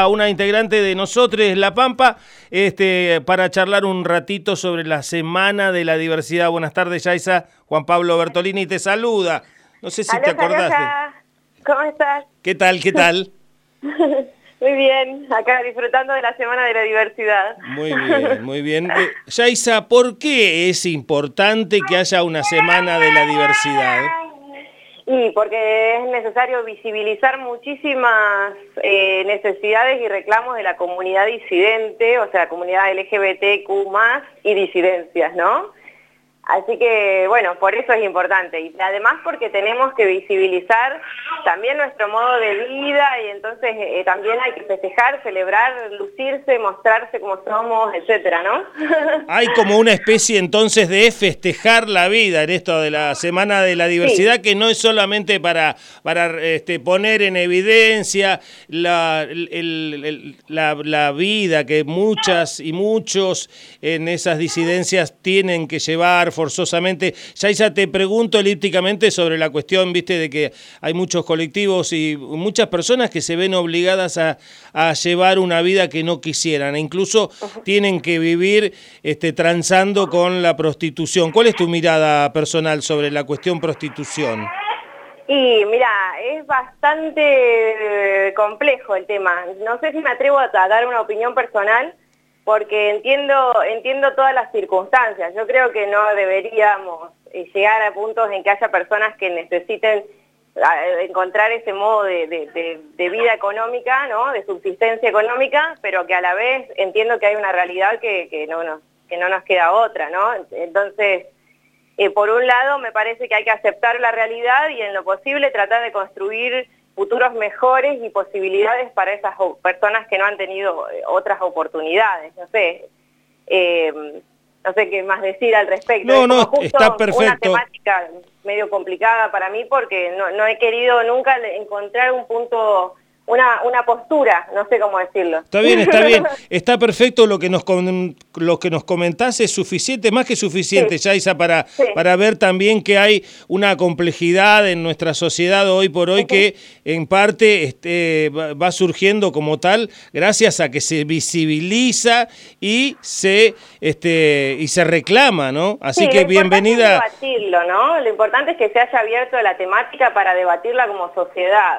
Yaisa, una integrante de Nosotros La Pampa, para charlar un ratito sobre la Semana de la Diversidad. Buenas tardes, Yaisa. Juan Pablo Bertolini te saluda. No sé si te acordás ¿Cómo estás? ¿Qué tal? ¿Qué tal? Muy bien, acá disfrutando de la Semana de la Diversidad. Muy bien, muy bien. Yaisa, ¿por qué es importante que haya una Semana de la Diversidad? Y porque es necesario visibilizar muchísimas necesidades y reclamos de la comunidad disidente, o sea, comunidad LGBTQ+, y disidencias, ¿no? Así que, bueno, por eso es importante. Y además porque tenemos que visibilizar también nuestro modo de vida y entonces también hay que festejar, celebrar, lucirse, mostrarse como somos, etcétera, ¿no? Hay como una especie entonces de festejar la vida en esto de la Semana de la Diversidad, sí, que no es solamente para poner en evidencia la vida que muchas y muchos en esas disidencias tienen que llevar forzosamente. Yaisa, te pregunto elípticamente sobre la cuestión, viste, de que hay muchos colectivos y muchas personas que se ven obligadas a llevar una vida que no quisieran, e incluso tienen que vivir transando con la prostitución. ¿Cuál es tu mirada personal sobre la cuestión prostitución? Y mira, es bastante complejo el tema. No sé si me atrevo a dar una opinión personal, porque entiendo todas las circunstancias. Yo creo que no deberíamos llegar a puntos en que haya personas que necesiten encontrar ese modo de vida económica, ¿no? De subsistencia económica, pero que a la vez entiendo que hay una realidad que no nos queda otra, ¿no? Entonces, por un lado me parece que hay que aceptar la realidad y en lo posible tratar de construir futuros mejores y posibilidades para esas personas que no han tenido otras oportunidades. No sé qué más decir al respecto. No, está perfecto. Una temática medio complicada para mí porque no he querido nunca encontrar un punto, una postura, no sé cómo decirlo. Está bien, está perfecto. Lo que nos comentás es suficiente, más que suficiente, sí, Yaisa, para ver también que hay una complejidad en nuestra sociedad hoy por hoy, que en parte va surgiendo como tal gracias a que se visibiliza y se reclama, ¿no? Así sí, que bienvenida. Es debatirlo, ¿no? Lo importante es que se haya abierto la temática para debatirla como sociedad.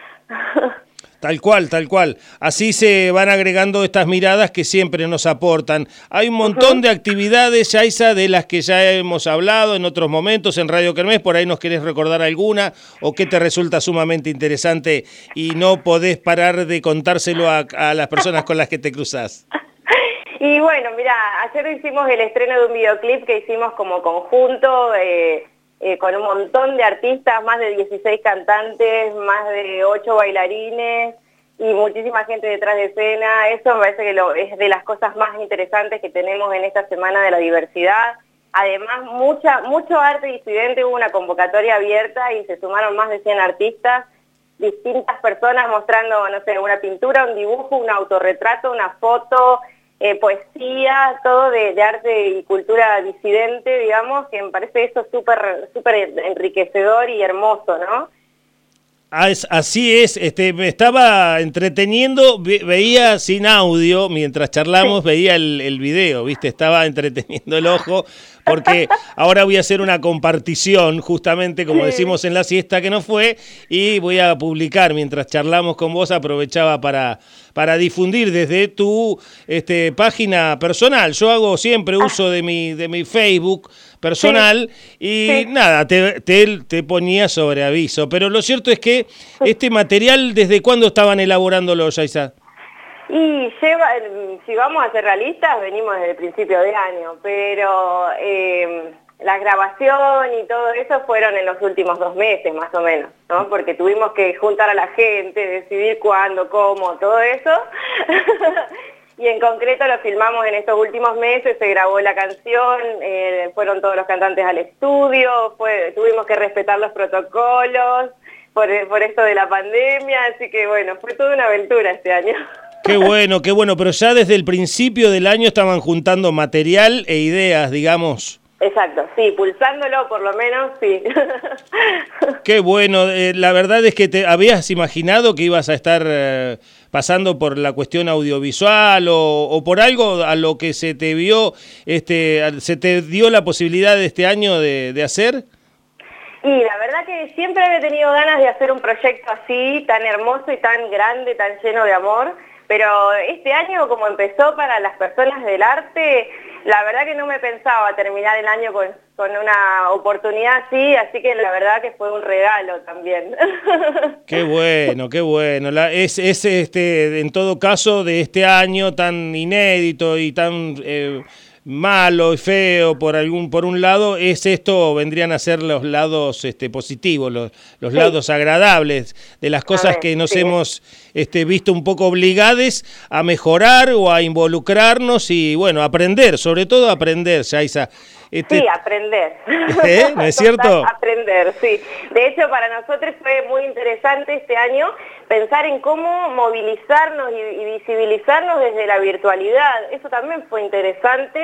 Tal cual. Así se van agregando estas miradas que siempre nos aportan. Hay un montón de actividades, Yaisa, de las que ya hemos hablado en otros momentos en Radio Kermés. Por ahí nos querés recordar alguna o que te resulta sumamente interesante y no podés parar de contárselo a las personas con las que te cruzás. Y bueno, mira, ayer hicimos el estreno de un videoclip que hicimos como conjunto, con un montón de artistas, más de 16 cantantes, más de 8 bailarines y muchísima gente detrás de escena. Eso me parece que es de las cosas más interesantes que tenemos en esta Semana de la Diversidad. Además, mucho arte disidente, hubo una convocatoria abierta y se sumaron más de 100 artistas, distintas personas mostrando, no sé, una pintura, un dibujo, un autorretrato, una foto, poesía, todo de arte y cultura disidente, digamos, que me parece eso súper enriquecedor y hermoso, ¿no? Así es, me estaba entreteniendo, veía sin audio, mientras charlamos veía el video, ¿viste? Estaba entreteniendo el ojo, porque ahora voy a hacer una compartición, justamente como decimos en la siesta que no fue, y voy a publicar, mientras charlamos con vos, aprovechaba para difundir desde tu página personal. Yo hago siempre uso de mi Facebook personal, y nada, te ponía sobre aviso. Pero lo cierto es que este material, ¿desde cuándo estaban elaborándolo, Yaisa? Y si vamos a ser realistas, venimos desde el principio de año, pero la grabación y todo eso fueron en los últimos 2 meses, más o menos, ¿no? Porque tuvimos que juntar a la gente, decidir cuándo, cómo, todo eso. Y en concreto lo filmamos en estos últimos meses, se grabó la canción, fueron todos los cantantes al estudio, tuvimos que respetar los protocolos por esto de la pandemia, así que bueno, fue toda una aventura este año. Qué bueno, pero ya desde el principio del año estaban juntando material e ideas, digamos. Exacto, sí, pulsándolo por lo menos, sí. Qué bueno, la verdad es que te habías imaginado que ibas a estar pasando por la cuestión audiovisual o por algo a lo que se te vio, se te dio la posibilidad de este año de hacer? Y la verdad que siempre había tenido ganas de hacer un proyecto así, tan hermoso y tan grande, tan lleno de amor, pero este año, como empezó para las personas del arte, la verdad que no me pensaba terminar el año con una oportunidad así que la verdad que fue un regalo también. Qué bueno, qué bueno. Es en todo caso de este año tan inédito y tan malo y feo por un lado, vendrían a ser los lados positivos, los lados agradables de las cosas que nos hemos visto un poco obligados a mejorar o a involucrarnos y bueno, aprender, sobre todo aprender, Yaiza. Sí, aprender. ¿No es cierto? Aprender, sí. De hecho, para nosotros fue muy interesante este año pensar en cómo movilizarnos y visibilizarnos desde la virtualidad. Eso también fue interesante,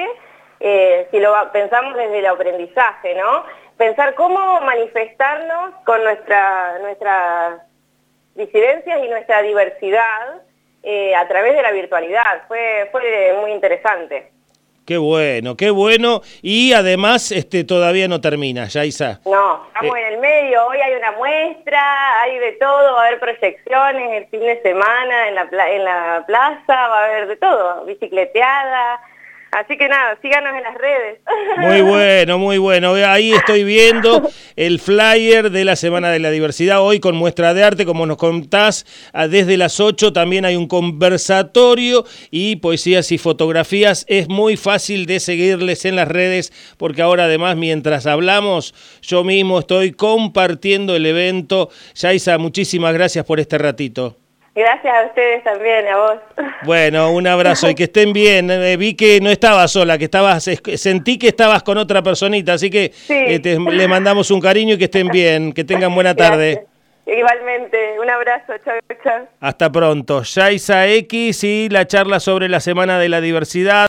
si lo pensamos desde el aprendizaje, ¿no? Pensar cómo manifestarnos con nuestras disidencias y nuestra diversidad a través de la virtualidad. Fue muy interesante. Qué bueno. Y además todavía no termina, Yaiza. No, estamos en el medio. Hoy hay una muestra, hay de todo, va a haber proyecciones el fin de semana en la plaza, va a haber de todo, bicicleteada. Así que nada, síganos en las redes. Muy bueno. Ahí estoy viendo el flyer de la Semana de la Diversidad, hoy con muestra de arte, como nos contás, desde las 8 también hay un conversatorio y poesías y fotografías. Es muy fácil de seguirles en las redes, porque ahora además, mientras hablamos, yo mismo estoy compartiendo el evento. Yaiza, muchísimas gracias por este ratito. Gracias a ustedes también, a vos. Bueno, un abrazo y que estén bien. Vi que no estabas sola, sentí que estabas con otra personita, así que sí. Le mandamos un cariño y que estén bien, que tengan buena tarde. Gracias. Igualmente, un abrazo, chao. Hasta pronto. Yaiza X y la charla sobre la Semana de la Diversidad.